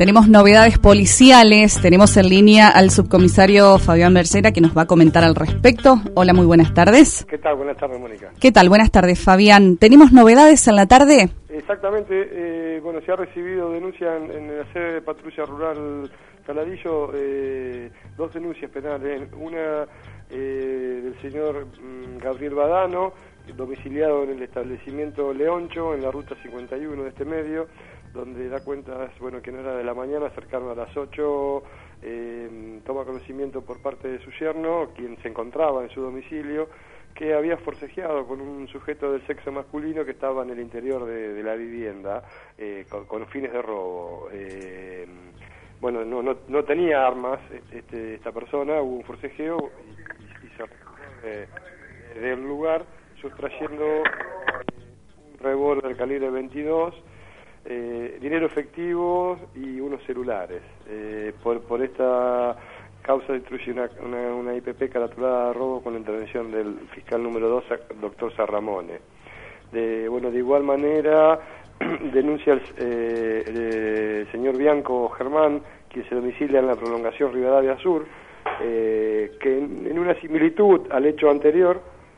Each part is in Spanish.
Tenemos novedades policiales, tenemos en línea al subcomisario Fabián Bergera que nos va a comentar al respecto. Hola, muy buenas tardes. ¿Qué tal? Buenas tardes, Mónica. ¿Qué tal? Buenas tardes, Fabián. ¿Tenemos novedades en la tarde? Exactamente, bueno, se ha recibido denuncia en la sede de Patrulla Rural Saladillo, dos denuncias penales, una del señor Gabriel Badano, domiciliado en el establecimiento Leoncho, en la ruta 51 de este medio, donde da cuenta, bueno, que no era de la mañana, cercano a las 8, toma conocimiento por parte de su yerno, quien se encontraba en su domicilio, que había forcejeado con un sujeto del sexo masculino que estaba en el interior de la vivienda, con fines de robo. Bueno, no tenía armas esta persona, hubo un forcejeo y se retiró del lugar, sustrayendo un revólver del calibre 22, dinero efectivo y unos celulares. Por esta causa se instruye una IPP caratulada de robo con la intervención del fiscal número 2, doctor Sarramone. De igual manera, denuncia el señor Bianco Germán, quien se domicilia en la prolongación Rivadavia Sur, que en una similitud al hecho anterior,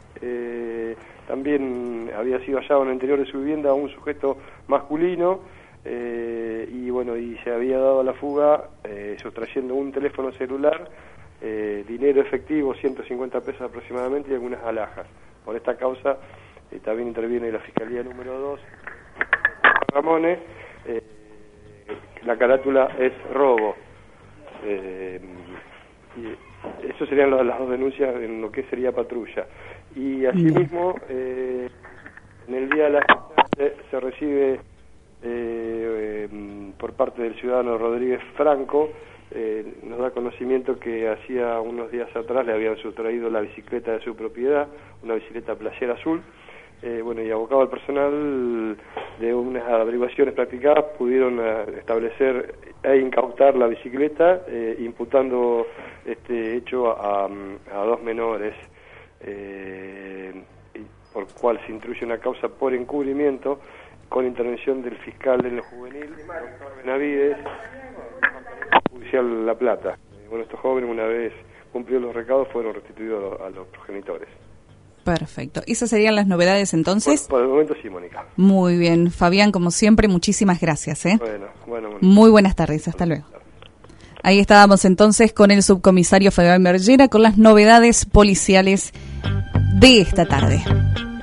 también había sido hallado en el interior de su vivienda un sujeto masculino, y se había dado a la fuga sustrayendo un teléfono celular, dinero efectivo, 150 pesos aproximadamente, y algunas alhajas. Por esta causa también interviene la Fiscalía número 2, Ramones, la carátula es robo. Y eso serían las dos denuncias en lo que sería patrulla. Y asimismo, en el día de la se recibe por parte del ciudadano Rodríguez Franco, nos da conocimiento que hacía unos días atrás le habían sustraído la bicicleta de su propiedad, una bicicleta playera azul. Y abocado al personal de unas averiguaciones practicadas, pudieron establecer e incautar la bicicleta, imputando este hecho a dos menores, por cual se instruye una causa por encubrimiento con intervención del fiscal de lo juvenil, doctor Benavides, judicial La Plata. Estos jóvenes, una vez cumplidos los recaudos, fueron restituidos a los progenitores. Perfecto. ¿Esas serían las novedades entonces? Por el momento sí, Mónica. Muy bien. Fabián, como siempre, muchísimas gracias. Bueno. Muy buenas tardes. Hasta luego. Ahí estábamos entonces con el subcomisario Fabián Bergera con las novedades policiales de esta tarde.